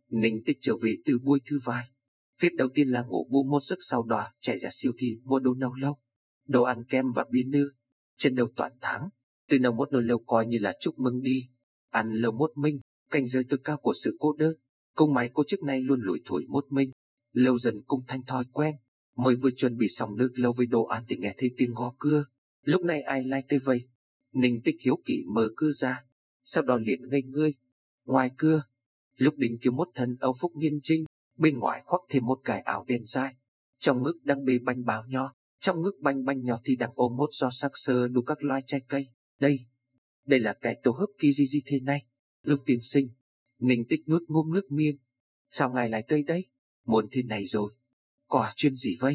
Ninh Tích trở về từ buổi thứ vài. Việc đầu tiên là ngủ bù một giấc, sau đó chạy ra siêu thị mua đồ nấu lâu, đồ ăn kem và bia nư. Trên đầu toàn tháng, từ nấu một nồi lâu coi như là chúc mừng đi. Ăn lâu một mình, cảnh giới tối cao của sự cô đơn. Công máy cô trước nay luôn lủi thủi một mình. Lâu dần cũng thành thói quen. Mới vừa chuẩn bị xong nước lâu với đồ ăn thì nghe thấy tiếng gõ cửa. Lúc này ai lại tới vậy? Ninh Tích hiếu kỳ mở cửa ra, sau đó liền ngây ngơi. Ngoài cửa, Lúc Đình Kiều một thân âu phục nghiêm trinh, bên ngoài khoác thêm một cái áo đen dài, trong ngực đang bê bánh bao nho, trong ngực bánh bánh nhỏ thì đang ôm một giỏ sắc sơ đủ các loại trái cây. Đây là cái tổ hợp kỳ gì thế này? Lúc tiên sinh, Ninh Tích nuốt ngụm nước miên. Sao ngài lại tới đây? Muốn thế này rồi. Có chuyện gì vậy?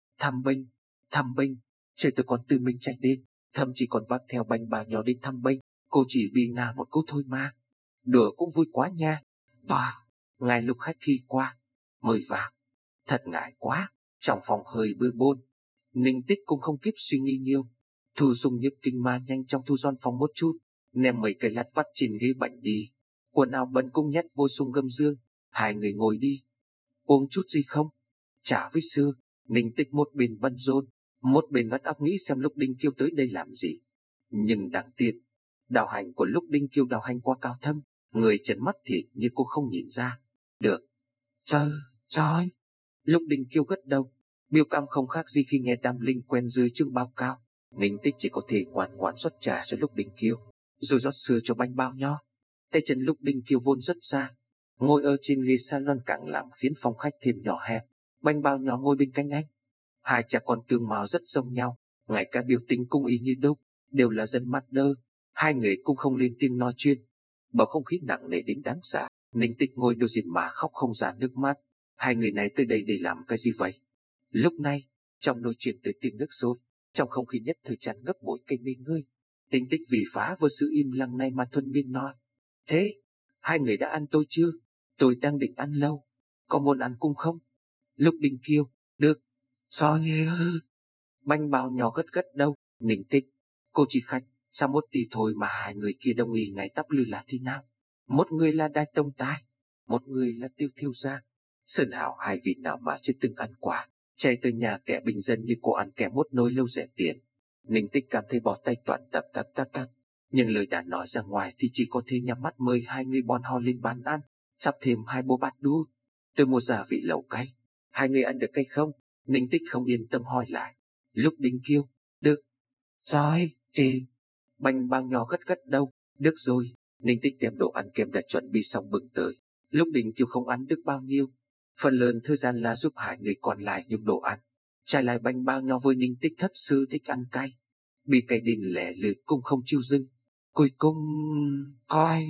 Thăm bệnh. Trời, tôi còn tự mình chạy đến, thậm chí còn vác theo bánh bao nhỏ đến thăm bệnh. Cô chỉ bị ngả một câu thôi mà. Đùa cũng vui quá nha. Tòa, ngay lúc khách khi qua, mời vào. Thật ngại quá, trong phòng hơi bừa bộn. Ninh Tích cũng không kịp suy nghĩ nhiều. Thu Dung nhức kinh ma nhanh trong thu dọn phòng một chút, ném mấy cái lặt vặt trên ghế bệnh đi. Quần áo bẩn cũng nhét vô sung gâm dương. Hai người ngồi đi. Uống chút gì không? Chả với xưa. Ninh Tích một bên bận rộn, một bên vắt óc nghĩ xem Lúc Đinh Kiêu tới đây làm gì. Nhưng đáng tiếc, đạo hành của Lúc Đinh Kiêu đạo hành quá cao thâm, người chấn mắt thì như cô không nhìn ra được. Trời! Lúc Đinh Kiêu gật đầu, biểu cảm không khác gì khi nghe Đàm Linh quen dưới chương báo cao. Ninh Tích chỉ có thể ngoan ngoãn rót trà cho Lúc Đinh Kiêu, rồi rót sữa cho bánh bao nho. Tay chân Lúc Đinh Kiêu vốn rất xa, ngồi ở trên ghế salon càng làm khiến phòng khách thêm nhỏ hẹp. Bánh bao nhỏ ngồi bên cạnh anh. Hai cha con tương mạo rất giống nhau, ngay cả biểu tình cũng y như đúc, đều là dân mắt đơ. Hai người cũng không lên tiếng nói chuyện. Bầu không khí nặng nề đến đáng sợ. Ninh Tích ngồi đối diện mà khóc không ra nước mắt. Hai người này tới đây để làm cái gì vậy? Lúc này, trong nói chuyện tới tiếng nước sôi, trong không khí nhất thời tràn ngập bụi cây mê ngươi. Ninh Tích vì phá vỡ sự im lặng này mà thuần miên nói. Thế, hai người đã ăn tôi chưa? Tôi đang định ăn lâu. Có muốn ăn cung không? Lúc Đinh Kiêu, được. Sao nhỉ? Bánh bao nhỏ gất gất đâu? Ninh Tích, cô chỉ khách, sao một tí thôi mà hai người kia đồng ý ngay tắp lư là thế nào? Một người là Đại Tông Tài, một người là Tiêu Thiêu Gia. Sơn Hảo hai vị nào mà chưa từng ăn quả, chạy tới nhà kẻ bình dân như cô ăn kẻ một nồi lâu rẻ tiền. Ninh Tích cảm thấy bỏ tay toàn tập. Nhưng lời đã nói ra ngoài thì chỉ có thể nhắm mắt mời hai người bọn họ lên bàn ăn, sắp thêm hai bộ bát đũa. Tôi mua gia vị lẩu cay. Hai người ăn được cay không? Ninh Tích không yên tâm hỏi lại. Lúc Đinh Kiêu, được. Rồi, chị. Bánh bao nhỏ gất gất đâu? Được rồi. Ninh Tích đem đồ ăn kem đã chuẩn bị xong bưng tới. Lúc Đinh Kiêu không ăn được bao nhiêu, phần lớn thời gian là giúp hai người còn lại nhúng đồ ăn. Trái lại bánh bao nhỏ với Ninh Tích thật sự thích ăn cay, bị cái đình lẻ lưỡi cũng không chịu dừng. Cuối cùng, coi,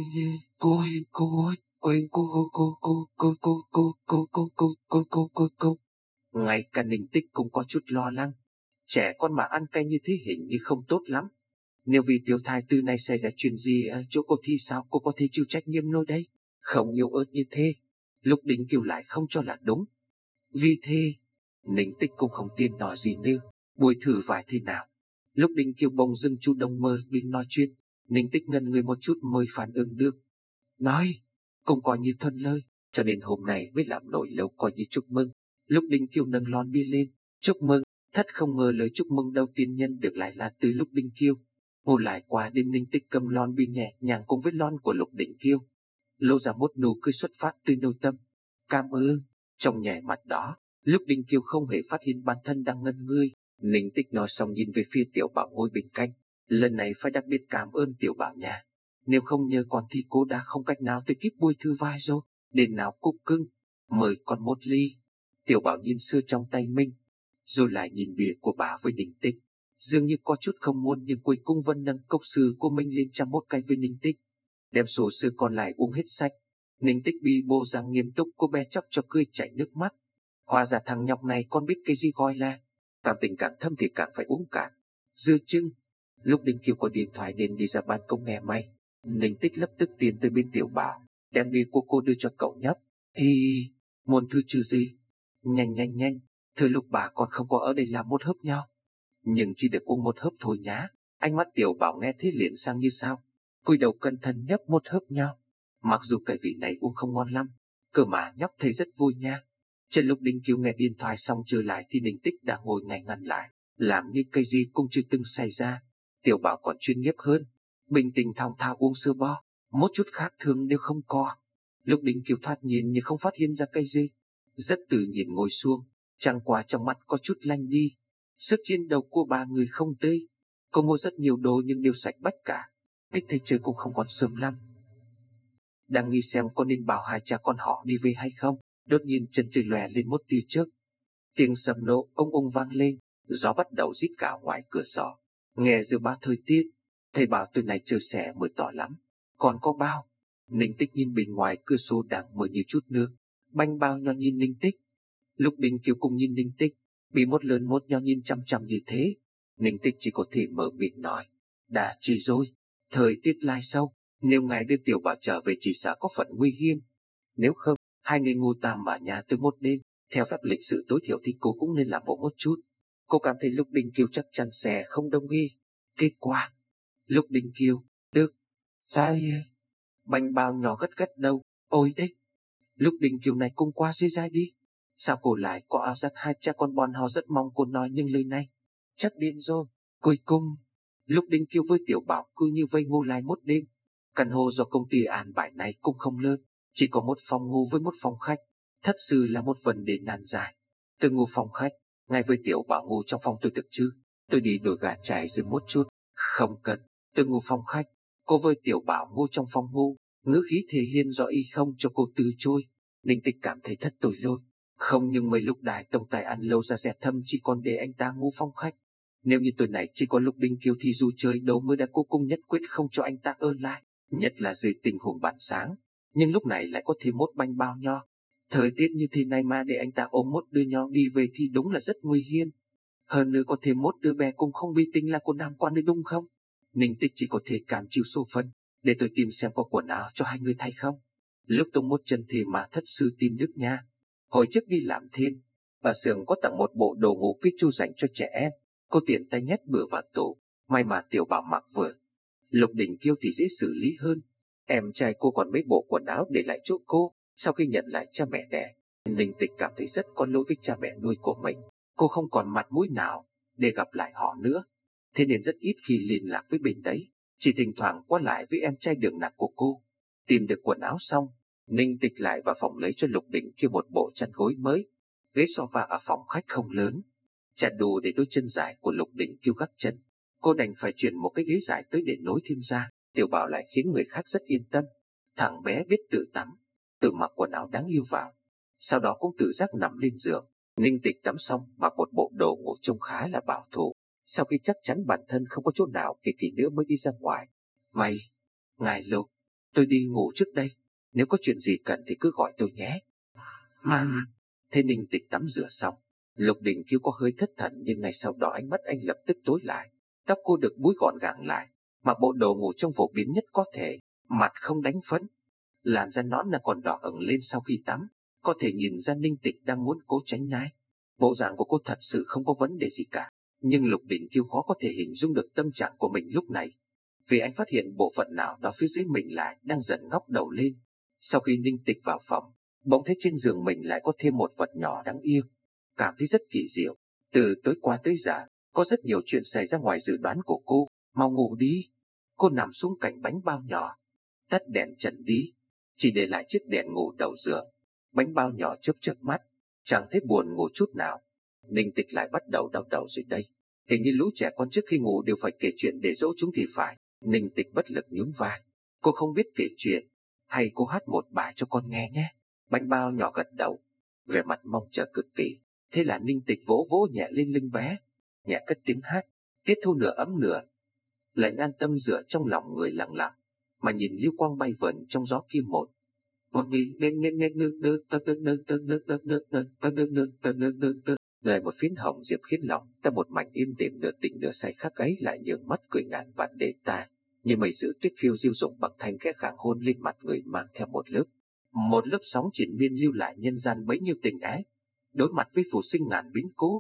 cô. Ngay cả Ninh Tích cũng có chút lo lắng. Trẻ con mà ăn cay như thế hình như không tốt lắm. Nếu vì tiểu thai từ này xảy ra chuyện gì ở chỗ cô thì sao cô có thể chịu trách nhiệm nổi đây? Không yêu ớt như thế. Lúc Đinh Kiều lại không cho là đúng. Vì thế, Ninh Tích cũng không tiên nói gì nữa. Buổi thử phải thế nào? Lúc Đinh Kiều bỗng dưng chủ động mời mình nói chuyện, Ninh Tích ngần người một chút mới phản ứng được. Nói, cũng coi như thuận lời, cho nên hôm nay mới làm nổi lâu coi như chúc mừng. Lúc Đinh Kiều nâng lon bia lên, chúc mừng. Thật không ngờ lời chúc mừng đầu tiên nhân được lại là từ Lúc Đinh Kiêu. Ngồi lại qua đêm Ninh Tích cầm lon bia nhẹ nhàng cùng với lon của Lúc Đinh Kiêu, lộ ra một nụ cười xuất phát từ nội tâm. Cảm ơn. Trong nhảy mặt đó, Lúc Đinh Kiêu không hề phát hiện bản thân đang ngẩn người. Ninh Tích nói xong nhìn về phía Tiểu Bảo ngồi bên cạnh. Lần này phải đặc biệt cảm ơn Tiểu Bảo nha. Nếu không nhờ con thì cô đã không cách nào tới kịp buổi thư vai rồi. Đến nào cục cưng, mời con một ly. Tiểu Bảo nhìn sữa trong tay mình, rồi lại nhìn bìa của bà với Ninh Tích. Dường như có chút không muốn nhưng cuối cùng vẫn nâng cốc sữa của mình lên chăm một cái với Ninh Tích. Đem số sữa còn lại uống hết sạch. Ninh Tích bị bộ dạng nghiêm túc, cô bé chọc cho cười chảy nước mắt. Hóa ra thằng nhóc này con biết cái gì gọi là cảm tình càng thâm thì càng phải uống cạn. Dưa chưng. Lúc Đinh Kiều có điện thoại nên đi ra ban công nghe may. Ninh Tích lập tức tiến tới bên Tiểu Bảo, đem bìa của cô đưa cho cậu nhóc. Muốn thư trừ gì? Nhanh. Thưa lúc bà còn không có ở đây làm một hớp nhau. Nhưng chỉ được uống một hớp thôi nhá. Ánh mắt Tiểu Bảo nghe thế liền sang như sao. Cúi đầu cẩn thận nhấp một hớp nhau. Mặc dù cái vị này uống không ngon lắm, Cơ mà nhóc thấy rất vui nha. Trên lúc Đinh Kiều nghe điện thoại xong trở lại thì Ninh Tích đã ngồi ngay ngăn lại, làm như cây gì cũng chưa từng xảy ra. Tiểu Bảo còn chuyên nghiệp hơn, bình tĩnh thong thả uống sữa bo, một chút khác thường đều không có. Lúc Đinh Kiều thoạt nhìn như không phát hiện ra cây gì, rất tự nhiên ngồi xuống, chẳng qua trong mắt có chút lanh đi. Sức chiến đấu của ba người không tươi, cô mua rất nhiều đồ nhưng đều sạch bách cả. Biết thấy trời cũng không còn sớm lắm, đang nghĩ xem có nên bảo hai cha con họ đi về hay không. Đột nhiên chân trời lòe lên một tia chớp, tiếng sấm nổ ông vang lên, gió bắt đầu rít gào ngoài cửa sổ. Nghe dự báo thời tiết, thầy bảo tuần này trời sẽ mưa to lắm. Còn có bao? Ninh Tích nhìn bên ngoài cửa sổ đang mưa như chút nước. Banh Bao nho nhìn Ninh Tích. Lúc Đinh Kiều cùng nhìn Ninh Tích, bị một lớn một nho nhìn chăm chăm như thế, Ninh Tích chỉ có thể mở miệng nói: đã chỉ rồi, thời tiết lai sâu, nếu ngài đưa Tiểu Bảo trở về chỉ sợ có phần nguy hiểm. Nếu không, hai người ngủ tạm ở nhà từ một đêm, theo phép lịch sự tối thiểu thì cô cũng nên làm bộ một chút. Cô cảm thấy lúc Đinh Kiều chắc chắn sẽ không đồng ý. Kết quả, lúc Đinh Kiều, được, sai. Banh Bao nhỏ gật gật đầu, ôi đấy. Lúc Đinh Kiều này cũng qua dây dai đi. Sao cô lại có áo dắt hai cha con bọn họ rất mong cô nói những lời này. Chắc điên rồi. Cuối cùng, lúc Đinh Kiều với Tiểu Bảo cứ như vây ngủ lại một đêm. Căn hộ do công ty an bài này cũng không lớn, chỉ có một phòng ngủ với một phòng khách. Thật sự là một vấn đề nan giải. Tôi ngủ phòng khách, ngay với Tiểu Bảo ngủ trong phòng tôi được chứ? Tôi đi đổi gà trải dừng một chút. Không cần, tôi ngủ phòng khách, cô với Tiểu Bảo ngủ trong phòng ngủ. Ngữ khí thể hiện rõ ý không cho cô từ chối. Ninh Tịch cảm thấy thất tội lỗi. Không, nhưng mấy lúc Đại tổng tài ăn lâu ra rẻ thâm chỉ còn để anh ta ngủ phòng khách. Nếu như tuần này chỉ có lúc Đinh Kiều thì dù trời đâu mới đã cố cung nhất quyết không cho anh ta ở lại, nhất là dưới tình huống bản sáng. Nhưng lúc này lại có thêm một Banh Bao nho. Thời tiết như thế này mà để anh ta ôm một đứa nhỏ đi về thì đúng là rất nguy hiểm. Hơn nữa có thêm một đứa bé cũng không bị tính là của nam quan đấy đúng không? Ninh Tích chỉ có thể cảm chịu số phận. Để tôi tìm xem có quần áo cho hai người thay không. Lúc tung một chân thì mà thất sư tìm Đức nha. Hồi trước đi làm thêm, bà Sường có tặng một bộ đồ ngủ viết chu dành cho trẻ em. Cô tiện tay nhét bừa vào tủ, may mà Tiểu Bảo mặc vừa. Lục Đình Kiêu thì dễ xử lý hơn. Em trai cô còn mấy bộ quần áo để lại chỗ cô. Sau khi nhận lại cha mẹ đẻ, Ninh Tịch cảm thấy rất có lỗi với cha mẹ nuôi của mình. Cô không còn mặt mũi nào để gặp lại họ nữa, thế nên rất ít khi liên lạc với bên đấy, chỉ thỉnh thoảng qua lại với em trai đường nặc của cô. Tìm được quần áo xong, Ninh Tịch lại vào phòng lấy cho Lục Đình Kiêu một bộ chăn gối mới. Ghế sofa ở phòng khách không lớn, chả đủ để đôi chân dài của Lục Đình Kiêu gác chân. Cô đành phải chuyển một cái ghế dài tới để nối thêm ra. Tiểu Bảo lại khiến người khác rất yên tâm. Thằng bé biết tự tắm, tự mặc quần áo đáng yêu vào, sau đó cũng tự giác nằm lên giường. Ninh Tịch tắm xong mặc một bộ đồ ngủ trông khá là bảo thủ. Sau khi chắc chắn bản thân không có chỗ nào kỳ kỳ nữa mới đi ra ngoài. Vậy, ngài Lục, tôi đi ngủ trước đây. Nếu có chuyện gì cần thì cứ gọi tôi nhé. Thế Ninh Tịch tắm rửa xong, Lục Đình Kiêu có hơi thất thần nhưng ngay sau đó ánh mắt anh lập tức tối lại. Tóc cô được búi gọn gàng lại, mặc bộ đồ ngủ trông phổ biến nhất có thể, mặt không đánh phấn. Làn da nõn là còn đỏ ửng lên sau khi tắm, có thể nhìn ra Ninh Tịch đang muốn cố tránh né. Bộ dạng của cô thật sự không có vấn đề gì cả, nhưng Lục Đình Kiêu khó có thể hình dung được tâm trạng của mình lúc này, vì anh phát hiện bộ phận nào đó phía dưới mình lại đang dần ngóc đầu lên. Sau khi Ninh Tịch vào phòng, bỗng thấy trên giường mình lại có thêm một vật nhỏ đáng yêu, cảm thấy rất kỳ diệu. Từ tối qua tới giờ, có rất nhiều chuyện xảy ra ngoài dự đoán của cô. Mau ngủ đi. Cô nằm xuống cạnh Bánh Bao nhỏ, tắt đèn trần đi, chỉ để lại chiếc đèn ngủ đầu giường. Bánh Bao nhỏ chớp chớp mắt, chẳng thấy buồn ngủ chút nào. Ninh Tịch lại bắt đầu đau đầu rồi đây. Hình như lũ trẻ con trước khi ngủ đều phải kể chuyện để dỗ chúng thì phải. Ninh Tịch bất lực nhún vai. Cô không biết kể chuyện, hay cô hát một bài cho con nghe nhé. Bánh Bao nhỏ gật đầu, vẻ mặt mong chờ cực kỳ. Thế là Ninh Tịch vỗ vỗ nhẹ lên lưng bé, nhẹ cất tiếng hát, tiết thu nửa ấm nửa lại an tâm dựa trong lòng người lặng lặng mà nhìn lưu quang bay vẩn trong gió kia một lại một phiến hồng diệp khiến lòng ta một mảnh im đềm nửa tỉnh nửa say khắc ấy lại nhường mắt cười ngàn vạn để ta như mây giữ tuyết phiêu diêu dụng bằng thanh khẽ khàng hôn lên mặt người mang theo một lớp sóng triển miên lưu lại nhân gian bấy nhiêu tình ái. Đối mặt với phù sinh ngàn biến cố,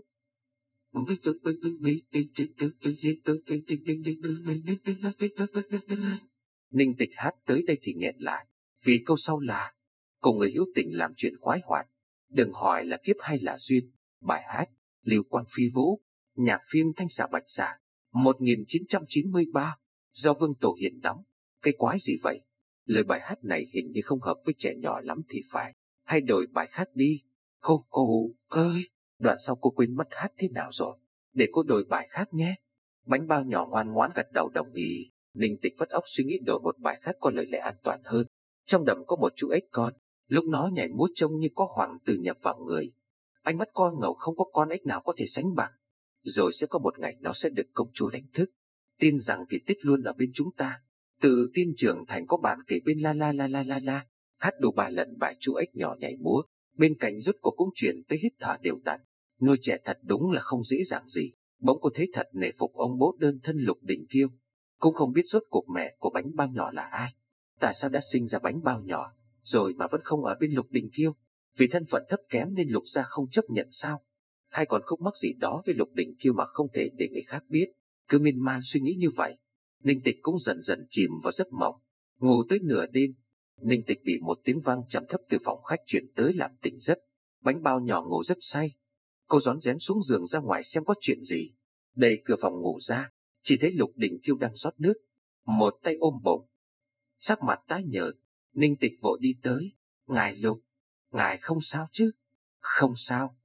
Ninh Tịch hát tới đây thì nghẹn lại, vì câu sau là cùng người hữu tình làm chuyện khoái hoạt. Đừng hỏi là kiếp hay là duyên. Bài hát Lưu Quang Phi Vũ, nhạc phim Thanh Xà Bạch Xà 1993, do Vương Tổ Hiền đóng. Cái quái gì vậy? Lời bài hát này hình như không hợp với trẻ nhỏ lắm thì phải. Hay đổi bài khác đi. Cô ơi, đoạn sau cô quên mất hát thế nào rồi. Để cô đổi bài khác nhé. Bánh bao nhỏ ngoan ngoãn gật đầu đồng ý. Ninh Tịch vắt óc suy nghĩ đổi một bài khác có lời lẽ an toàn hơn. Trong đầm có một chú ếch con, lúc nó nhảy múa trông như có hoàng tử nhập vào người. Ánh mắt con ngầu không có con ếch nào có thể sánh bằng. Rồi sẽ có một ngày nó sẽ được công chúa đánh thức. Tin rằng kỳ tích luôn ở bên chúng ta. Từ tin trưởng thành có bạn kể bên la la la la la la. Hát đủ 3 lần bài chú ếch nhỏ nhảy múa. Bên cạnh rốt cuộc cũng chuyển tới hít thở đều đặn. Nuôi trẻ thật đúng là không dễ dàng gì. Bỗng cô thấy thật nể phục ông bố đơn thân Lục Đình Kiêu. Cũng không biết rốt cuộc mẹ của bánh bao nhỏ là ai. Tại sao đã sinh ra bánh bao nhỏ rồi mà vẫn không ở bên Lục Đình Kiêu? Vì thân phận thấp kém nên Lục gia không chấp nhận sao? Hay còn khúc mắc gì đó với Lục Đình Kiêu mà không thể để người khác biết? Cứ miên man suy nghĩ như vậy, Ninh Tịch cũng dần dần chìm vào giấc mộng. Ngủ tới nửa đêm, Ninh Tịch bị một tiếng vang trầm thấp từ phòng khách truyền tới làm tỉnh giấc. Bánh bao nhỏ ngủ rất say. Cô rón rén xuống giường ra ngoài xem có chuyện gì. Đẩy cửa phòng ngủ ra, chỉ thấy Lục Đình Kiêu đang rót nước, một tay ôm bụng, sắc mặt tái nhợt. Ninh Tịch vội đi tới. Ngài Lục, ngài không sao chứ? Không sao.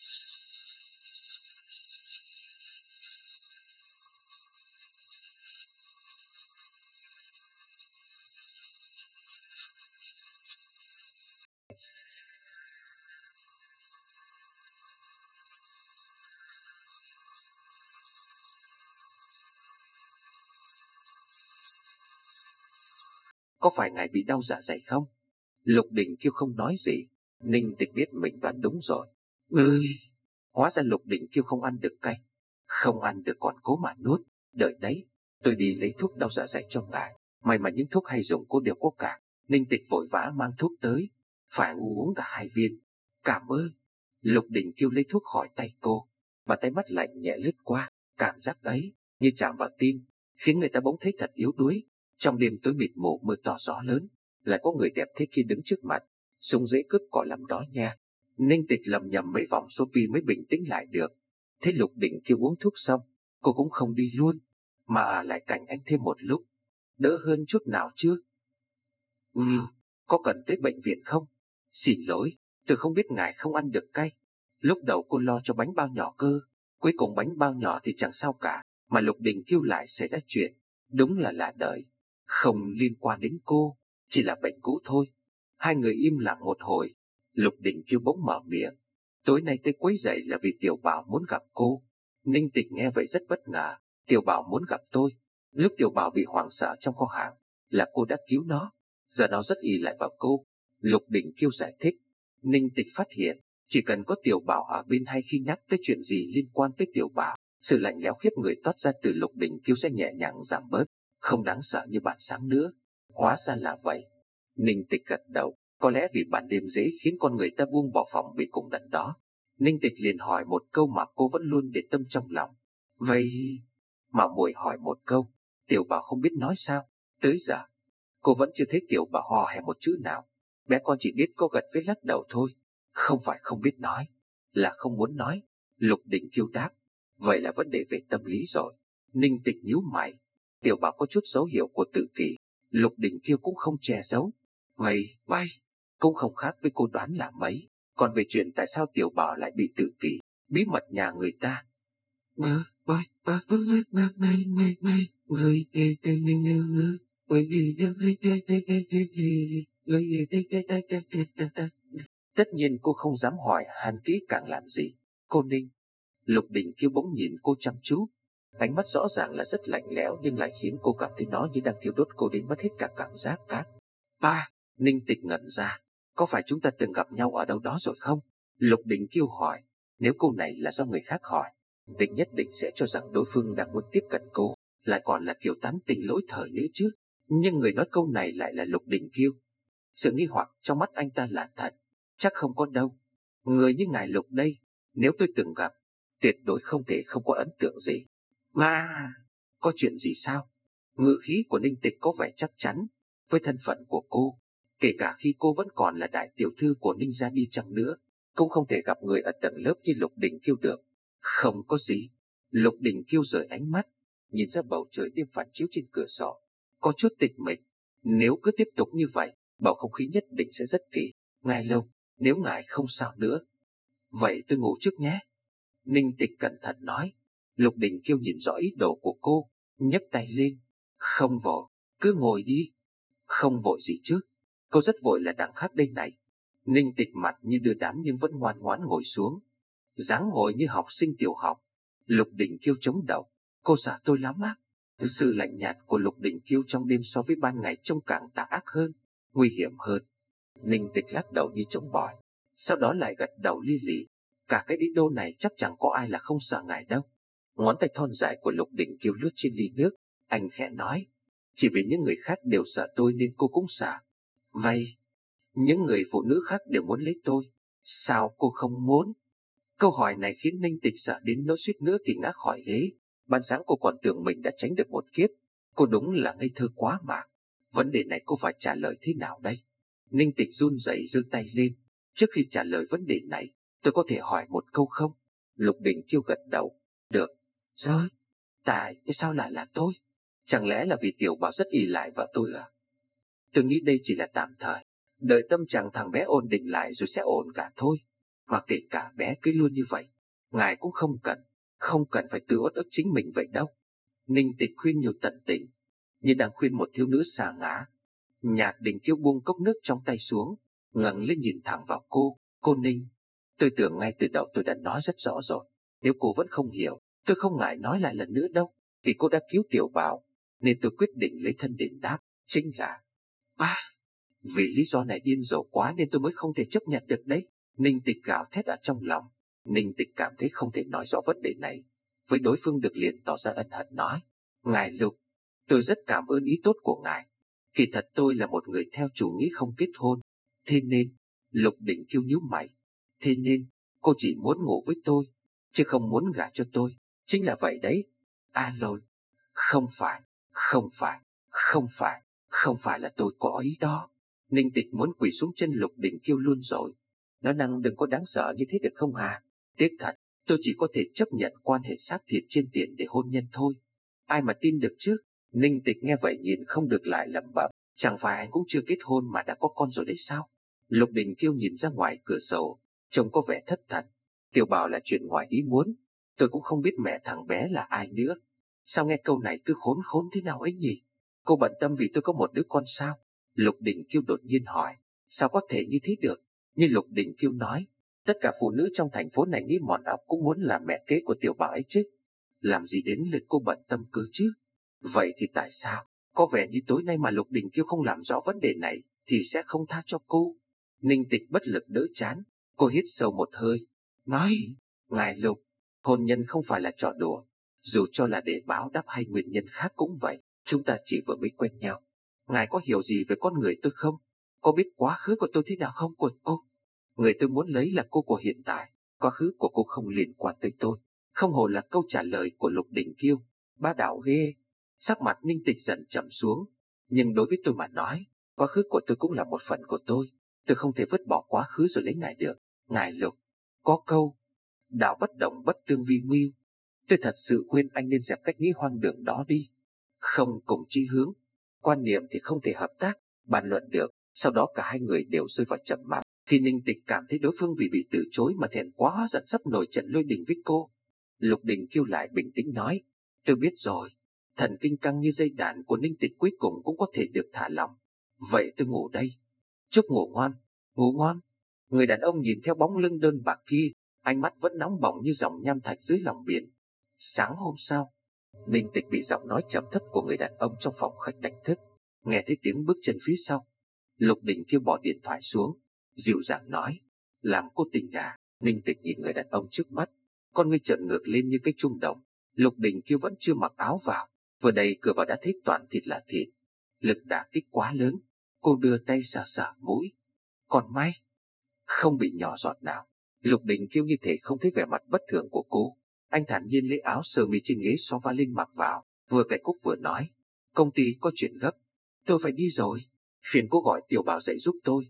Có phải ngài bị đau dạ dày không? Lục Đình Kiêu không nói gì. Ninh Tịch biết mình đoán đúng rồi. Ơi, hóa ra Lục Đình Kiêu không ăn được cay. Không ăn được còn cố mà nuốt. Đợi đấy, tôi đi lấy thuốc đau dạ dày cho ngài. May mà những thuốc hay dùng cô đều có cả. Ninh Tịch vội vã mang thuốc tới. Phải uống cả 2 viên. Cảm ơn. Lục Đình Kiêu lấy thuốc khỏi tay cô. Bàn tay mắt lạnh nhẹ lướt qua. Cảm giác ấy như chạm vào tim, khiến người ta bỗng thấy thật yếu đuối. Trong đêm tối mịt mù mưa to gió lớn, lại có người đẹp thế kia đứng trước mặt. Sung dễ cướp cỏ làm đó nha. Ninh Tịch lầm nhầm mấy vòng Sophie mới bình tĩnh lại được. Thế Lục Đình Kiêu uống thuốc xong, cô cũng không đi luôn, mà ở lại cạnh anh thêm một lúc. Đỡ hơn chút nào chưa? Có cần tới bệnh viện không? Xin lỗi, tôi không biết ngài không ăn được cay. Lúc đầu cô lo cho bánh bao nhỏ cơ. Cuối cùng bánh bao nhỏ thì chẳng sao cả, mà Lục Đình Kiêu lại xảy ra chuyện. Đúng là lạ đời. Không liên quan đến cô, chỉ là bệnh cũ thôi. Hai người im lặng một hồi. Lục Đình Kiêu bỗng mở miệng. Tối nay tới quấy rầy là vì Tiểu Bảo muốn gặp cô. Ninh Tịch nghe vậy rất bất ngờ. Tiểu Bảo muốn gặp tôi. Lúc Tiểu Bảo bị hoảng sợ trong kho hàng, là cô đã cứu nó. Giờ nó rất ỷ lại vào cô. Lục Đình Kiêu giải thích. Ninh Tịch phát hiện, chỉ cần có Tiểu Bảo ở bên hay khi nhắc tới chuyện gì liên quan tới Tiểu Bảo, sự lạnh lẽo khiếp người toát ra từ Lục Đình Kiêu sẽ nhẹ nhàng giảm bớt, không đáng sợ như bản sáng nữa. Hóa ra là vậy. Ninh Tịch gật đầu. Có lẽ vì ban đêm dễ khiến con người ta buông bỏ phòng bị cùng đần đó. Ninh Tịch liền hỏi một câu mà cô vẫn luôn để tâm trong lòng. Vậy mà muội hỏi một câu, Tiểu Bảo không biết nói sao? Tới giờ cô vẫn chưa thấy Tiểu Bảo hò hè một chữ nào. Bé con chỉ biết cô gật với lắc đầu thôi. Không phải không biết nói, là không muốn nói. Lục Đình Kiêu đáp. Vậy là vấn đề về tâm lý rồi. Ninh Tịch nhíu mày. Tiểu Bảo có chút dấu hiệu của tự kỷ. Lục Đình Kiêu cũng không che giấu. Vậy cũng không khác với cô đoán là mấy. Còn về chuyện tại sao Tiểu Bảo lại bị tự kỷ, bí mật nhà người ta, tất nhiên cô không dám hỏi han kỹ càng làm gì. Cô Ninh. Lục Đình Kiêu bỗng nhìn cô chăm chú. Ánh mắt rõ ràng là rất lạnh lẽo, nhưng lại khiến cô cảm thấy nó như đang thiêu đốt cô đến mất hết cả cảm giác khác. Ba. Ninh Tịch ngẩn ra. Có phải chúng ta từng gặp nhau ở đâu đó rồi không? Lục Đình Kiêu hỏi. Nếu câu này là do người khác hỏi, Tịch nhất định sẽ cho rằng đối phương đang muốn tiếp cận cô, lại còn là kiểu tán tình lỗi thời nữa chứ. Nhưng người nói câu này lại là Lục Đình Kiêu. Sự nghi hoặc trong mắt anh ta là thật. Chắc không có đâu. Người như ngài Lục đây, nếu tôi từng gặp, tuyệt đối không thể không có ấn tượng gì. Mà có chuyện gì sao? Ngữ khí của Ninh Tịch có vẻ chắc chắn. Với thân phận của cô, Kể cả khi cô vẫn còn là đại tiểu thư của Ninh gia đi chăng nữa, cũng không thể gặp người ở tầng lớp như Lục Đình Kiêu được. Không có gì. Lục Đình Kiêu rời ánh mắt, nhìn ra bầu trời đêm phản chiếu trên cửa sổ, có chút tịch mịch. Nếu cứ tiếp tục như vậy, bầu không khí nhất định sẽ rất kỳ. Ngài Lâu, nếu ngài không sao nữa, vậy tôi ngủ trước nhé. Ninh Tịch cẩn thận nói. Lục Đình Kiêu nhìn rõ ý đồ của cô, nhấc tay lên. Không vội, cứ ngồi đi. Không vội gì chứ, cô rất vội là đằng khác đây này. Ninh Tịch mặt như đưa đám nhưng vẫn ngoan ngoãn ngồi xuống, dáng ngồi như học sinh tiểu học. Lục Đình Kiêu chống đầu. Cô sợ tôi lắm á. Sự lạnh nhạt của Lục Đình Kiêu trong đêm so với ban ngày trông càng tà ác hơn, nguy hiểm hơn. Ninh Tịch lắc đầu như chống bỏi, sau đó lại gật đầu li lì. Cả cái đĩ đô này chắc chẳng có ai là không sợ ngài đâu. Ngón tay thon dài của Lục Đình Kiêu lướt trên ly nước, anh khẽ nói. Chỉ vì những người khác đều sợ tôi nên cô cũng sợ. Vậy, những người phụ nữ khác đều muốn lấy tôi, sao cô không muốn? Câu hỏi này khiến Ninh Tịch sợ đến nỗi suýt nữa thì ngã khỏi ghế. Ban sáng cô còn tưởng mình đã tránh được một kiếp. Cô đúng là ngây thơ quá mà. Vấn đề này cô phải trả lời thế nào đây? Ninh Tịch run rẩy giơ tay lên. Trước khi trả lời vấn đề này, tôi có thể hỏi một câu không? Lục Đình Kiêu gật đầu. Được. Rồi. Tại sao lại là tôi? Chẳng lẽ là vì Tiểu Bảo rất ỷ lại vào tôi à? Tôi nghĩ đây chỉ là tạm thời. Đợi tâm trạng thằng bé ổn định lại rồi sẽ ổn cả thôi. Mà kể cả bé cứ luôn như vậy, ngài cũng không cần phải tự uất ức chính mình vậy đâu. Ninh Tịch khuyên nhiều tận tình, như đang khuyên một thiếu nữ sa ngã. Nhạc Đình Kiêu buông cốc nước trong tay xuống, ngẩng lên nhìn thẳng vào cô. Cô Ninh, tôi tưởng ngay từ đầu tôi đã nói rất rõ rồi. Nếu cô vẫn không hiểu, tôi không ngại nói lại lần nữa đâu. Vì cô đã cứu Tiểu Bảo, nên tôi quyết định lấy thân đền đáp. Chính là vì lý do này điên rồ quá nên tôi mới không thể chấp nhận được đấy. Ninh Tịch gào thét ở trong lòng. Ninh Tịch cảm thấy không thể nói rõ vấn đề này với đối phương được, liền tỏ ra ân hận nói. Ngài Lục, tôi rất cảm ơn ý tốt của ngài. Kỳ thật tôi là một người theo chủ nghĩa không kết hôn. Thế nên, Lục Đình Kiêu nhíu mày. Thế nên, cô chỉ muốn ngủ với tôi, chứ không muốn gả cho tôi. Chính là vậy đấy. À lôi, không phải, không phải, không phải, không phải là tôi có ý đó. Ninh Tịch muốn quỳ xuống chân Lục Đình Kiêu luôn rồi. Nói năng đừng có đáng sợ như thế được không hả? Tiếc thật, tôi chỉ có thể chấp nhận quan hệ xác thịt trên tiền để hôn nhân thôi. Ai mà tin được chứ? Ninh Tịch nghe vậy nhìn không được lại lẩm bẩm. Chẳng phải anh cũng chưa kết hôn mà đã có con rồi đấy sao? Lục Đình Kiêu nhìn ra ngoài cửa sổ, trông có vẻ thất thần. Tiểu Bảo là chuyện ngoài ý muốn. Tôi cũng không biết mẹ thằng bé là ai nữa. Sao nghe câu này cứ khốn khốn thế nào ấy nhỉ? Cô bận tâm vì tôi có một đứa con sao? Lục Đình Kiêu đột nhiên hỏi. Sao có thể như thế được? Như Lục Đình Kiêu nói, tất cả phụ nữ trong thành phố này nghĩ mòn óc cũng muốn làm mẹ kế của Tiểu Bảo ấy chứ. Làm gì đến lượt cô bận tâm cơ chứ? Vậy thì tại sao? Có vẻ như tối nay mà Lục Đình Kiêu không làm rõ vấn đề này thì sẽ không tha cho cô. Ninh Tịch bất lực đỡ chán. Cô hít sâu một hơi, nói, ngài Lục, hôn nhân không phải là trò đùa. Dù cho là để báo đáp hay nguyên nhân khác cũng vậy. Chúng ta chỉ vừa mới quen nhau. Ngài có hiểu gì về con người tôi không? Có biết quá khứ của tôi thế nào không của cô? Người tôi muốn lấy là cô của hiện tại. Quá khứ của cô không liên quan tới tôi. Không hồ là câu trả lời của Lục Đình Kiêu. Bá đạo ghê. Sắc mặt Ninh Tịch dần trầm xuống. Nhưng đối với tôi mà nói, quá khứ của tôi cũng là một phần của tôi. Tôi không thể vứt bỏ quá khứ rồi lấy ngài được. Ngài Lục, có câu, đạo bất động bất tương vi mưu. Tôi thật sự khuyên anh nên dẹp cách nghĩ hoang đường đó đi. Không cùng chí hướng, quan niệm thì không thể hợp tác, bàn luận được. Sau đó cả hai người đều rơi vào trầm mặc. Khi Ninh Tịch cảm thấy đối phương vì bị từ chối mà thẹn quá hóa giận sắp nổi trận lôi đình với cô. Lục Đình Kiêu lại bình tĩnh nói, tôi biết rồi. Thần kinh căng như dây đàn của Ninh Tịch cuối cùng cũng có thể được thả lỏng. Vậy tôi ngủ đây. Chúc ngủ ngon, ngủ ngon. Người đàn ông nhìn theo bóng lưng đơn bạc kia, ánh mắt vẫn nóng bỏng như dòng nham thạch dưới lòng biển. Sáng hôm sau, Ninh Tịch bị giọng nói trầm thấp của người đàn ông trong phòng khách đánh thức. Nghe thấy tiếng bước chân phía sau, Lục Đình Kiêu bỏ điện thoại xuống, dịu dàng nói, làm cô tỉnh à? Ninh Tịch nhìn người đàn ông trước mắt, con ngươi trợn ngược lên như cái chuông đồng. Lục Đình Kiêu vẫn chưa mặc áo vào, vừa đẩy cửa vào đã thấy toàn thịt là thịt. Lực đả kích quá lớn, cô đưa tay sờ sờ mũi. Còn may, không bị nhỏ giọt nào. Lục Đình Kiêu như thể không thấy vẻ mặt bất thường của cô. Anh thản nhiên lấy áo sơ mi trên ghế sofa lên mặc vào, vừa cài cúc vừa nói, công ty có chuyện gấp, tôi phải đi rồi. Phiền cô gọi Tiểu Bảo dậy giúp tôi.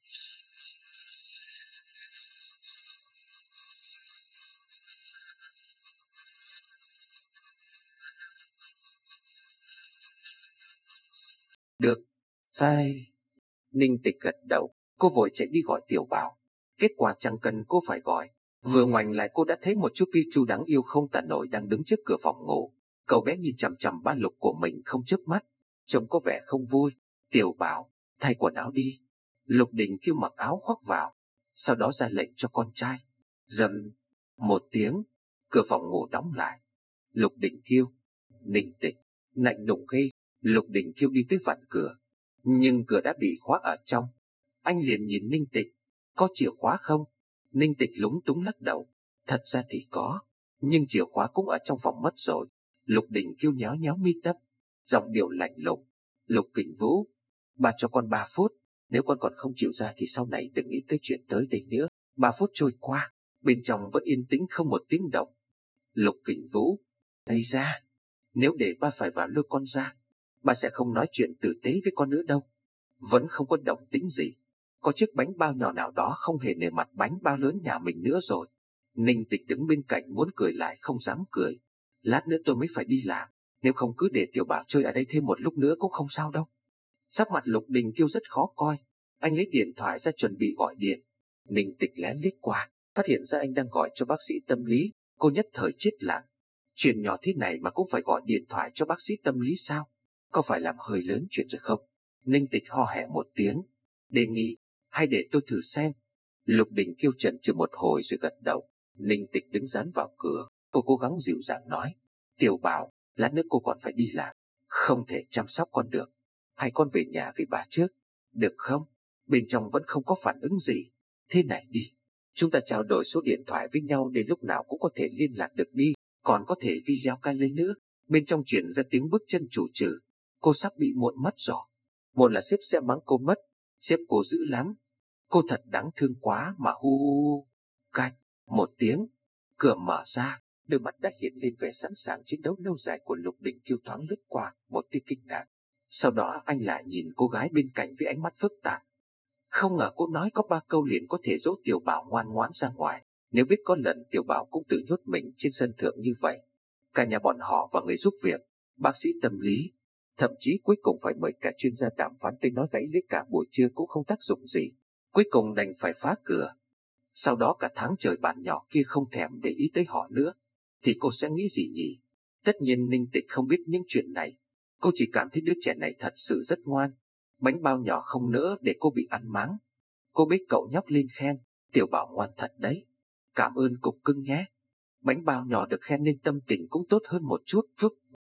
Được, sai. Ninh Tịch gật đầu, cô vội chạy đi gọi Tiểu Bảo. Kết quả chẳng cần cô phải gọi, vừa ngoảnh lại cô đã thấy một chú Pichu đáng yêu không tả nổi đang đứng trước cửa phòng ngủ. Cậu bé nhìn chằm chằm ba lục của mình không chớp mắt, trông có vẻ không vui. Tiểu Bảo, thay quần áo đi. Lục Đình kêu mặc áo khoác vào, sau đó ra lệnh cho con trai. Dầm một tiếng, cửa phòng ngủ đóng lại. Lục Đình kêu, Ninh Tịch, lạnh lùng ghê. Lục Đình kêu đi tới vặn cửa, nhưng cửa đã bị khóa ở trong. Anh liền nhìn Ninh Tịch, có chìa khóa không? Ninh Tịch lúng túng lắc đầu, thật ra thì có, nhưng chìa khóa cũng ở trong phòng mất rồi. Lục Đình kêu nhéo nhéo mi tâm, giọng điệu lạnh lùng, Lục Kình Vũ, bà cho con 3 phút, nếu con còn không chịu ra thì sau này đừng nghĩ tới chuyện tới đây nữa. 3 phút trôi qua, bên trong vẫn yên tĩnh không một tiếng động. Lục Kình Vũ, đây ra, nếu để ba phải vào lôi con ra, ba sẽ không nói chuyện tử tế với con nữa đâu. Vẫn không có động tĩnh gì. Có chiếc bánh bao nhỏ nào đó không hề nề mặt bánh bao lớn nhà mình nữa rồi. Ninh Tịch đứng bên cạnh muốn cười lại không dám cười. Lát nữa tôi mới phải đi làm, nếu không cứ để Tiểu Bảo chơi ở đây thêm một lúc nữa cũng không sao đâu. Sắc mặt Lục Đình Kiêu rất khó coi. Anh lấy điện thoại ra chuẩn bị gọi điện. Ninh Tịch lén liếc qua, phát hiện ra anh đang gọi cho bác sĩ tâm lý. Cô nhất thời chết lặng. Chuyện nhỏ thế này mà cũng phải gọi điện thoại cho bác sĩ tâm lý sao? Có phải làm hơi lớn chuyện rồi không? Ninh Tịch ho hẹ một tiếng, đề nghị, hay để tôi thử xem. Lục Đình kêu chần chừ một hồi rồi gật đầu. Ninh Tịch đứng dán vào cửa, cô cố gắng dịu dàng nói, Tiểu Bảo, lát nữa cô còn phải đi làm, không thể chăm sóc con được. Hay con về nhà với bà trước, được không? Bên trong vẫn không có phản ứng gì. Thế này đi, chúng ta trao đổi số điện thoại với nhau để lúc nào cũng có thể liên lạc được đi. Còn có thể video call lên nữa. Bên trong truyền ra tiếng bước chân chủ trừ. Cô sắp bị muộn mất rồi. Một là sếp sẽ mắng cô mất, sếp cô dữ lắm. Cô thật đáng thương quá mà hu hu. Cạch, một tiếng, cửa mở ra, đôi mắt đã hiện lên vẻ sẵn sàng chiến đấu lâu dài của Lục Đình Kiêu thoáng lướt qua một tia kinh ngạc. Sau đó anh lại nhìn cô gái bên cạnh với ánh mắt phức tạp. Không ngờ cô nói có 3 câu liền có thể dỗ Tiểu Bảo ngoan ngoãn ra ngoài. Nếu biết có lần Tiểu Bảo cũng tự nhốt mình trên sân thượng như vậy. Cả nhà bọn họ và người giúp việc, bác sĩ tâm lý, thậm chí cuối cùng phải mời cả chuyên gia đàm phán tới nói gãy lấy cả buổi trưa cũng không tác dụng gì. Cuối cùng đành phải phá cửa. Sau đó cả tháng trời bạn nhỏ kia không thèm để ý tới họ nữa. Thì cô sẽ nghĩ gì nhỉ? Tất nhiên Ninh Tịch không biết những chuyện này. Cô chỉ cảm thấy đứa trẻ này thật sự rất ngoan. Bánh bao nhỏ không nỡ để cô bị ăn mắng. Cô biết cậu nhóc lên khen, Tiểu Bảo ngoan thật đấy. Cảm ơn cục cưng nhé. Bánh bao nhỏ được khen nên tâm tình cũng tốt hơn một chút.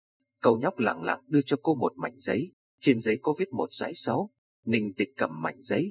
Cậu nhóc lặng lặng đưa cho cô một mảnh giấy. Trên giấy có viết một dãy số. Ninh Tịch cầm mảnh giấy.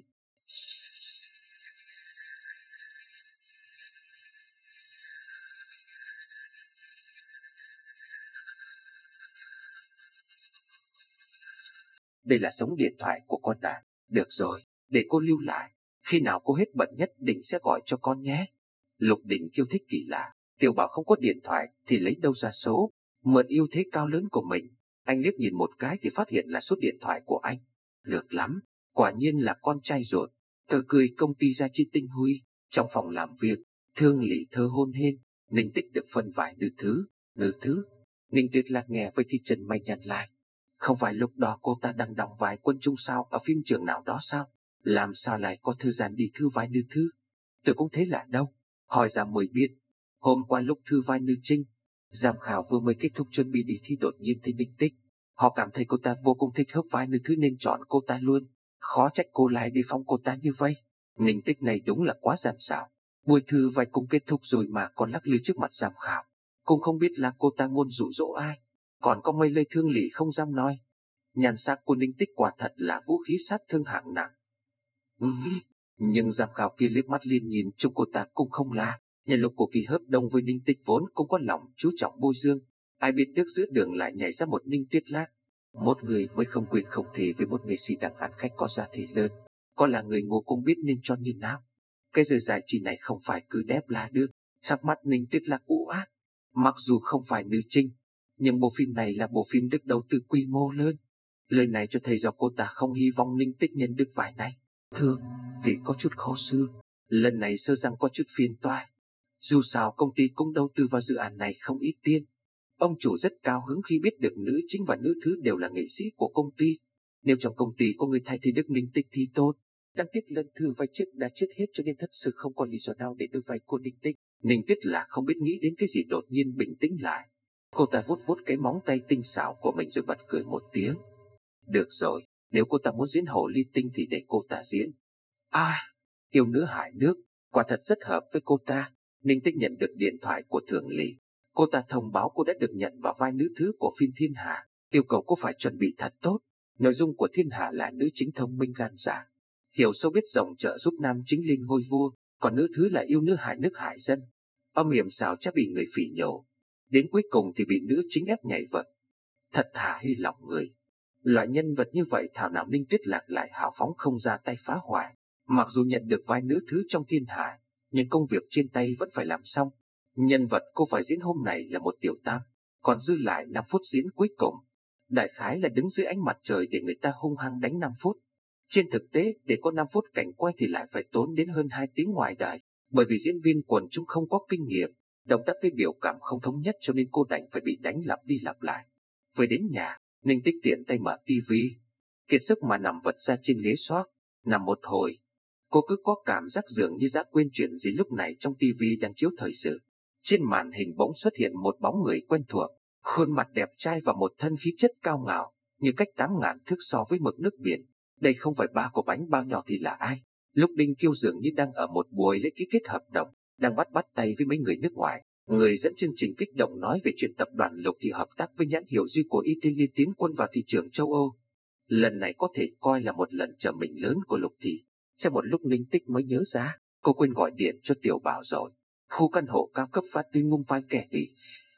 Đây là số điện thoại của con đã. Được rồi, để cô lưu lại. Khi nào cô hết bận nhất định sẽ gọi cho con nhé. Lục Đình kêu thích kỳ lạ. Tiểu Bảo không có điện thoại thì lấy đâu ra số. Mượn ưu thế cao lớn của mình. Anh liếc nhìn một cái thì phát hiện là số điện thoại của anh. Được lắm, quả nhiên là con trai ruột. Tờ cười công ty Gia Chi Tinh Huy. Trong phòng làm việc, Thương Lị thơ hôn hên. Ninh Tịch được phân vài nửa thứ. Ninh Tuyết Lạc nghe với thì Trần mày nhặt lại. Không phải lúc đó cô ta đang đóng vai quân trung sao ở phim trường nào đó sao? Làm sao lại có thời gian đi thư vai nữ thứ? Tôi cũng thấy lạ đâu. Hỏi ra mới biết. Hôm qua lúc thư vai nữ trinh, giám khảo vừa mới kết thúc chuẩn bị đi thi đột nhiên thấy Ninh Tích. Họ cảm thấy cô ta vô cùng thích hợp vai nữ thứ nên chọn cô ta luôn. Khó trách cô lại đi phong cô ta như vậy. Ninh Tích này đúng là quá gian xảo. Buổi thư vai cũng kết thúc rồi mà còn lắc lư trước mặt giám khảo. Cũng không biết là cô ta muốn dụ dỗ ai. Còn có mấy lời thương lỉ không dám nói. Nhan sắc của Ninh Tích quả thật là vũ khí sát thương hạng nặng. Nhưng giám khảo kia liếc mắt liên nhìn chung cô ta cũng không là. Nhân lúc cô ký hợp đồng với Ninh Tích vốn cũng có lòng chú trọng bôi dương. Ai biết được giữa đường lại nhảy ra một Ninh Tuyết Lạc. Một người mới không quyền không thể với một nghệ sĩ đang ăn khách có giá thể lớn. Có là người ngô cũng biết nên cho như nào. Cái giờ giải trí này không phải cứ đép là được. Sắc mắt Ninh Tuyết Lạc u ác. Mặc dù không phải nữ chính, nhưng bộ phim này là bộ phim được đầu tư quy mô lớn. Lời này cho thấy do cô ta không hy vọng Ninh Tích nhận được vải này. Thương thì có chút khó xử, lần này sợ rằng có chút phiền toái. Dù sao công ty cũng đầu tư vào dự án này không ít tiền. Ông chủ rất cao hứng khi biết được nữ chính và nữ thứ đều là nghệ sĩ của công ty. Nếu trong công ty có người thay thế được Ninh Tích thì tốt. Đáng tiếc lần Thư vai trước đã chết hết, cho nên thật sự không còn lý do nào để đưa vai cô Ninh Tích. Ninh Tuyết là không biết nghĩ đến cái gì, đột nhiên bình tĩnh lại. Cô ta vuốt vuốt cái móng tay tinh xảo của mình rồi bật cười một tiếng. Được rồi, nếu cô ta muốn diễn Hồ Ly Tinh thì để cô ta diễn. Yêu nữ hài nước, quả thật rất hợp với cô ta. Ninh Tích nhận được điện thoại của Thường Lý. Cô ta thông báo cô đã được nhận vào vai nữ thứ của phim Thiên Hạ, yêu cầu cô phải chuẩn bị thật tốt. Nội dung của Thiên Hạ là nữ chính thông minh gan dạ, hiểu sâu biết rộng, trợ giúp nam chính lên ngôi vua, còn nữ thứ là yêu nữ hại nước hại dân, âm hiểm xảo trá bị người phỉ nhổ, đến cuối cùng thì bị nữ chính ép nhảy vật. Thật hả hê lòng người. Loại nhân vật như vậy thảo nào Ninh Tuyết Lạc lại hào phóng không ra tay phá hoại. Mặc dù nhận được vai nữ thứ trong Thiên Hạ, nhưng công việc trên tay vẫn phải làm xong. Nhân vật cô phải diễn hôm nay là một tiểu tam, còn dư lại 5 phút diễn cuối cùng. Đại khái là đứng dưới ánh mặt trời để người ta hung hăng đánh 5 phút. Trên thực tế, để có 5 phút cảnh quay thì lại phải tốn đến hơn 2 tiếng ngoài đời, bởi vì diễn viên quần chúng không có kinh nghiệm, động tác với biểu cảm không thống nhất, cho nên cô đành phải bị đánh lặp đi lặp lại. Vừa đến nhà, Ninh Tích tiện tay mở tivi, kiệt sức mà nằm vật ra trên ghế xoác. Nằm một hồi, cô cứ có cảm giác dường như đã quên chuyện gì. Lúc này trong tivi đang chiếu thời sự, trên màn hình bỗng xuất hiện một bóng người quen thuộc, khuôn mặt đẹp trai và một thân khí chất cao ngạo như cách 8.000 thước so với mực nước biển. Đây không phải ba của bánh bao nhỏ thì là ai? Lúc Đinh Kiêu dường như đang ở một buổi lễ ký kết hợp đồng, đang bắt tay với mấy người nước ngoài. Người dẫn chương trình kích động nói về chuyện tập đoàn Lục Thị hợp tác với nhãn hiệu Duy của Italy tiến quân vào thị trường châu Âu. Lần này có thể coi là một lần trở mình lớn của Lục Thị. Trong một lúc Ninh Tích mới nhớ ra, cô quên gọi điện cho Tiểu Bảo rồi. Khu căn hộ cao cấp phát tuyên ngung vai kẻ đi.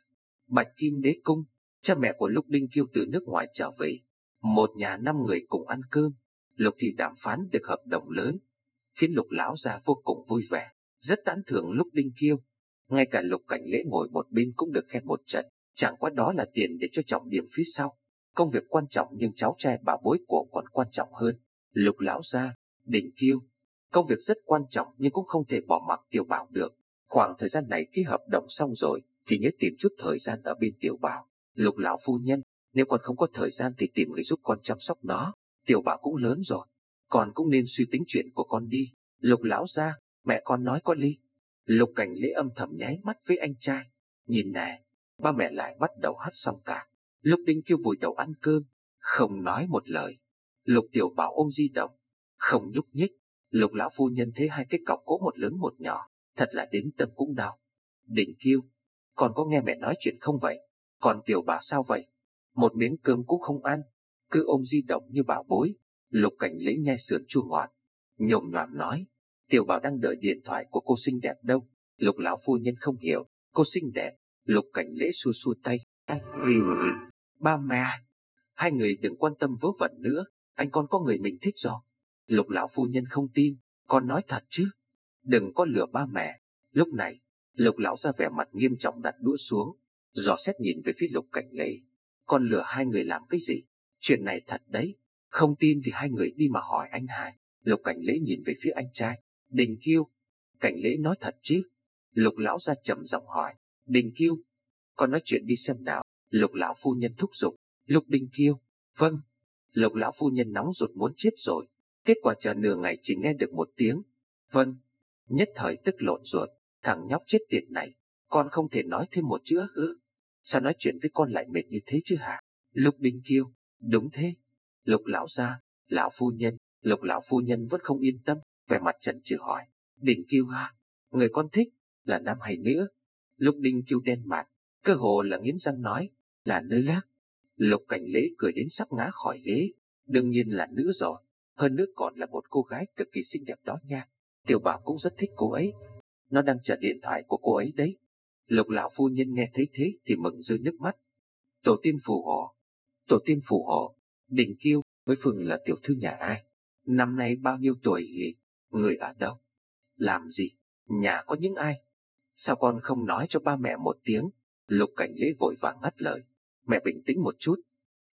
Bạch Kim Đế Cung, cha mẹ của Lục Đinh Kiêu từ nước ngoài trở về. Một nhà 5 người cùng ăn cơm. Lục Thị đàm phán được hợp đồng lớn, khiến Lục lão gia vô cùng vui vẻ, rất tán thưởng Lục Đinh Kiêu. Ngay cả Lục Cảnh Lễ ngồi một bên cũng được khen một trận. Chẳng qua đó là tiền để cho trọng điểm phía sau. Công việc quan trọng nhưng cháu trai bà bối của còn quan trọng hơn. Lục lão gia, Đinh Kiêu, công việc rất quan trọng nhưng cũng không thể bỏ mặc Tiểu Bảo được. Khoảng thời gian này ký hợp đồng xong rồi thì nhớ tìm chút thời gian ở bên Tiểu Bảo. Lục lão phu nhân, nếu con không có thời gian thì tìm người giúp con chăm sóc nó. Tiểu Bảo cũng lớn rồi, con cũng nên suy tính chuyện của con đi. Lục lão gia, mẹ con nói có lý. Lục Cảnh Lễ âm thầm nháy mắt với anh trai. Nhìn nè, ba mẹ lại bắt đầu hắt xong cả. Lục Đinh Kiêu vùi đầu ăn cơm, không nói một lời. Lục Tiểu Bảo ôm di động, không nhúc nhích. Lục lão phu nhân thấy hai cái cọc gỗ một lớn một nhỏ, thật là đến tâm cũng đau. Đinh Kiêu, con có nghe mẹ nói chuyện không vậy? Còn Tiểu Bảo sao vậy? Một miếng cơm cũng không ăn, cứ ôm di động như bảo bối. Lục Cảnh Lễ nhai sườn chua ngọt, nhồm nhoàm nói, Tiểu Bảo đang đợi điện thoại của cô xinh đẹp đâu. Lục lão phu nhân không hiểu, cô xinh đẹp. Lục Cảnh Lễ xua xua tay, ba mẹ, hai người đừng quan tâm vớ vẩn nữa, anh con có người mình thích rồi. Lục lão phu nhân không tin, con nói thật chứ? Đừng có lừa ba mẹ. Lúc này, Lục lão ra vẻ mặt nghiêm trọng đặt đũa xuống, dò xét nhìn về phía Lục Cảnh Lễ. Con lừa hai người làm cái gì? Chuyện này thật đấy, không tin thì hai người đi mà hỏi anh hai. Lục Cảnh Lễ nhìn về phía anh trai. Đình Kiêu, Cảnh Lễ nói thật chứ? Lục lão ra trầm giọng hỏi. Đình Kiêu, con nói chuyện đi xem nào. Lục lão phu nhân thúc giục. Lục Đình Kiêu, vâng. Lục lão phu nhân nóng ruột muốn chết rồi. Kết quả chờ nửa ngày chỉ nghe được một tiếng vâng. Nhất thời tức lộn ruột. Thằng nhóc chết tiệt này, con không thể nói thêm một chữ ư? Sao nói chuyện với con lại mệt như thế chứ hả? Lục Đình Kiêu, đúng thế. Lục lão gia, lão phu nhân. Lục lão phu nhân vẫn không yên tâm, vẻ mặt chần chừ hỏi. Đình Kiêu ha, người con thích là nam hay nữ? Lục Đình Kiêu đen mặt, cơ hồ là nghiến răng nói, là nữ á. Lục Cảnh Lễ cười đến sắp ngã khỏi ghế. Đương nhiên là nữ rồi, hơn nữa còn là một cô gái cực kỳ xinh đẹp đó nha. Tiểu Bảo cũng rất thích cô ấy, nó đang chờ điện thoại của cô ấy đấy. Lục lão phu nhân nghe thấy thế thì mừng rơi nước mắt. Tổ tiên phù hộ, tổ tiên phù hộ. Đình Kiêu với Phương là tiểu thư nhà ai? Năm nay bao nhiêu tuổi nhỉ? Người ở đâu? Làm gì? Nhà có những ai? Sao con không nói cho ba mẹ một tiếng? Lục Cảnh Lễ vội vàng ngắt lời. Mẹ bình tĩnh một chút.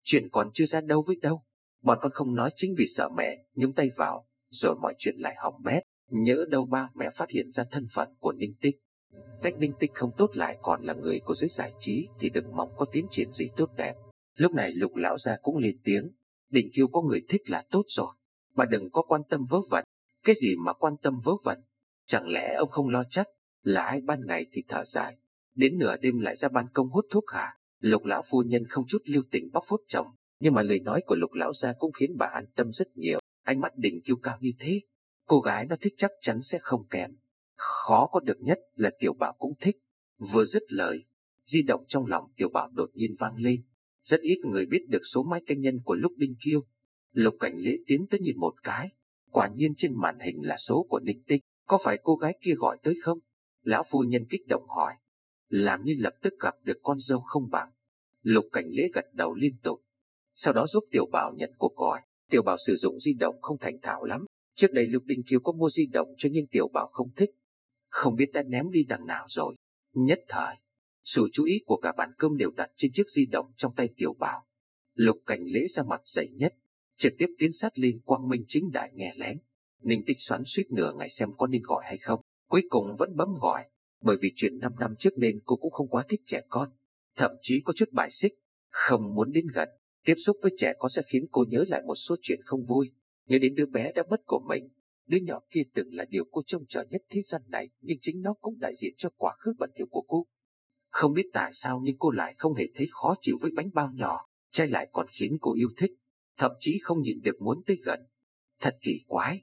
Chuyện còn chưa ra đâu với đâu. Bọn con không nói chính vì sợ mẹ nhúng tay vào, rồi mọi chuyện lại hỏng bét. Nhỡ đâu ba mẹ phát hiện ra thân phận của Ninh Tích. Cách Ninh Tích không tốt lại còn là người của giới giải trí thì đừng mong có tiến triển gì tốt đẹp. Lúc này Lục lão gia cũng lên tiếng. Định Kiêu có người thích là tốt rồi. Bà đừng có quan tâm vớ vẩn. Cái gì mà quan tâm vớ vẩn? Chẳng lẽ ông không lo chắc là ai ban ngày thì thở dài, đến nửa đêm lại ra ban công hút thuốc hả? Lục lão phu nhân không chút lưu tình bóc phốt chồng, nhưng mà lời nói của Lục lão gia cũng khiến bà an tâm rất nhiều. Ánh mắt Định Kiêu cao như thế, cô gái nó thích chắc chắn sẽ không kém. Khó có được nhất là Tiểu Bảo cũng thích. Vừa dứt lời, di động trong lòng Tiểu Bảo đột nhiên vang lên. Rất ít người biết được số máy cá nhân của Lục Định Kiêu. Lục Cảnh Lễ tiến tới nhìn một cái, quả nhiên trên màn hình là số của Ninh Tích. Có phải cô gái kia gọi tới không? Lão phu nhân kích động hỏi, làm như lập tức gặp được con dâu không bằng. Lục Cảnh Lễ gật đầu liên tục, sau đó giúp Tiểu Bảo nhận cuộc gọi. Tiểu Bảo sử dụng di động không thành thạo lắm. Trước đây Lục Định Kiêu có mua di động cho nhưng Tiểu Bảo không thích, không biết đã ném đi đằng nào rồi. Nhất thời, sự chú ý của cả bàn cơm đều đặt trên chiếc di động trong tay Tiểu Bảo. Lục Cảnh Lễ ra mặt dày nhất, trực tiếp tiến sát lên quang minh chính đại nghe lén. Ninh Tích xoắn suýt nửa ngày xem có nên gọi hay không, cuối cùng vẫn bấm gọi, bởi vì chuyện 5 năm trước nên cô cũng không quá thích trẻ con, thậm chí có chút bài xích, không muốn đến gần. Tiếp xúc với trẻ con sẽ khiến cô nhớ lại một số chuyện không vui, nhớ đến đứa bé đã mất của mình. Đứa nhỏ kia từng là điều cô trông chờ nhất thế gian này, nhưng chính nó cũng đại diện cho quá khứ bẩn thỉu của cô. Không biết tại sao nhưng cô lại không hề thấy khó chịu với bánh bao nhỏ, trái lại còn khiến cô yêu thích, thậm chí không nhịn được muốn tới gần. Thật kỳ quái.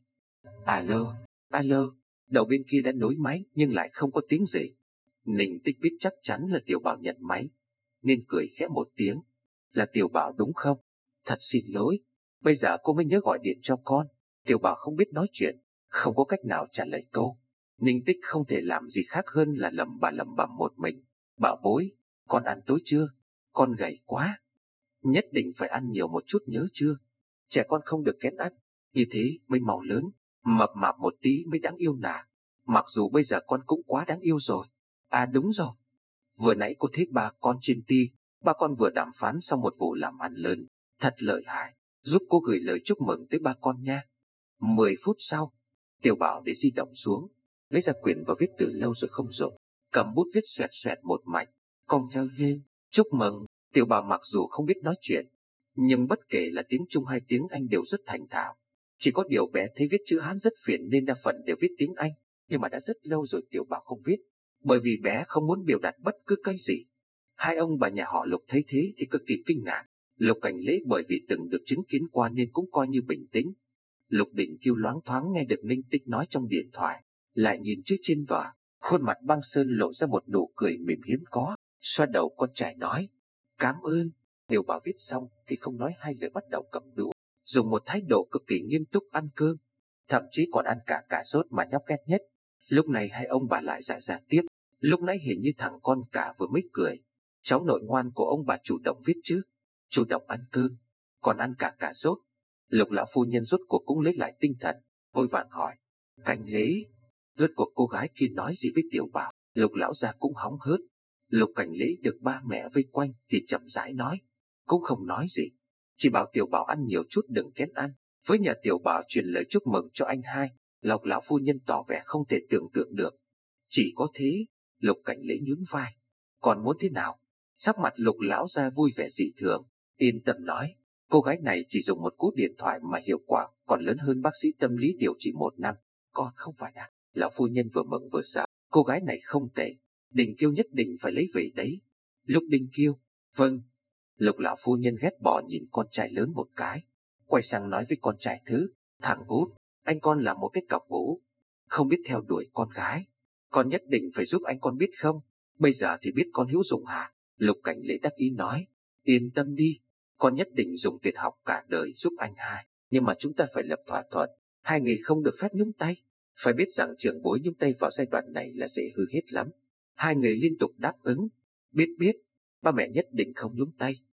Alo, alo, đầu bên kia đã nối máy nhưng lại không có tiếng gì. Ninh Tích biết chắc chắn là Tiểu Bảo nhận máy, nên cười khẽ một tiếng. Là Tiểu Bảo đúng không? Thật xin lỗi, bây giờ cô mới nhớ gọi điện cho con. Tiểu Bảo không biết nói chuyện, không có cách nào trả lời câu. Ninh Tích không thể làm gì khác hơn là lẩm bẩm một mình. Bảo bối, con ăn tối chưa? Con gầy quá. Nhất định phải ăn nhiều một chút nhớ chưa? Trẻ con không được kén ăn, như thế mới mau lớn. Mập mạp một tí mới đáng yêu nà. Mặc dù bây giờ con cũng quá đáng yêu rồi. À đúng rồi, vừa nãy cô thấy ba con trên ti, ba con vừa đàm phán xong một vụ làm ăn lớn, thật lợi hại. Giúp cô gửi lời chúc mừng tới ba con nha. 10 phút sau, Tiểu Bảo để di động xuống, lấy ra quyển và viết từ lâu rồi không dùng, cầm bút viết xoẹt xoẹt một mạch. Con trao lên, chúc mừng. Tiểu Bảo mặc dù không biết nói chuyện, nhưng bất kể là tiếng Trung hay tiếng Anh đều rất thành thạo. Chỉ có điều bé thấy viết chữ Hán rất phiền nên đa phần đều viết tiếng Anh, nhưng mà đã rất lâu rồi Tiểu Bảo không viết, bởi vì bé không muốn biểu đạt bất cứ cái gì. Hai ông bà nhà họ Lục thấy thế thì cực kỳ kinh ngạc. Lục Cảnh Lễ bởi vì từng được chứng kiến qua nên cũng coi như bình tĩnh. Lục Định Kiêu loáng thoáng nghe được Ninh Tích nói trong điện thoại, lại nhìn chữ trên vở, khuôn mặt băng sơn lộ ra một nụ cười mỉm hiếm có, xoa đầu con trai nói, cảm ơn. Tiểu Bảo viết xong thì không nói hai lời bắt đầu cầm đũa, dùng một thái độ cực kỳ nghiêm túc ăn cơm, thậm chí còn ăn cả cà rốt mà nhóc ghét nhất. Lúc này hai ông bà lại dạ tiếp, lúc nãy hình như thằng con cả vừa mới cười, cháu nội ngoan của ông bà chủ động viết chứ, chủ động ăn cơm, còn ăn cả cà rốt. Lục lão phu nhân rốt cuộc cũng lấy lại tinh thần, vội vàng hỏi, Cảnh Lễ, rốt cuộc cô gái kia nói gì với Tiểu Bảo? Lục lão gia cũng hóng hớt. Lục Cảnh Lễ được ba mẹ vây quanh thì chậm rãi nói, cũng không nói gì, chỉ bảo Tiểu Bảo ăn nhiều chút đừng kén ăn, với nhà Tiểu Bảo truyền lời chúc mừng cho anh hai. Lục lão phu nhân tỏ vẻ không thể tưởng tượng được. Chỉ có thế. Lục Cảnh Lễ nhún vai, còn muốn thế nào? Sắc mặt Lục lão gia vui vẻ dị thường, yên tâm nói, cô gái này chỉ dùng một cú điện thoại mà hiệu quả còn lớn hơn bác sĩ tâm lý điều trị 1 năm. Còn không phải à? Lão phu nhân vừa mừng vừa sợ, cô gái này không tệ, Định Kiêu nhất định phải lấy về đấy. Lục Định Kiêu, vâng. Lục lão phu nhân ghét bỏ nhìn con trai lớn một cái, quay sang nói với con trai thứ, thằng út, anh con là một cái cọc gỗ, không biết theo đuổi con gái, con nhất định phải giúp anh con biết không? Bây giờ thì biết con hữu dụng hả? Lục Cảnh Lễ đắc ý nói, yên tâm đi, con nhất định dùng tiền học cả đời giúp anh hai, nhưng mà chúng ta phải lập thỏa thuận, hai người không được phép nhúng tay. Phải biết rằng trưởng bối nhúng tay vào giai đoạn này là dễ hư hết lắm. Hai người liên tục đáp ứng, biết, ba mẹ nhất định không nhúng tay.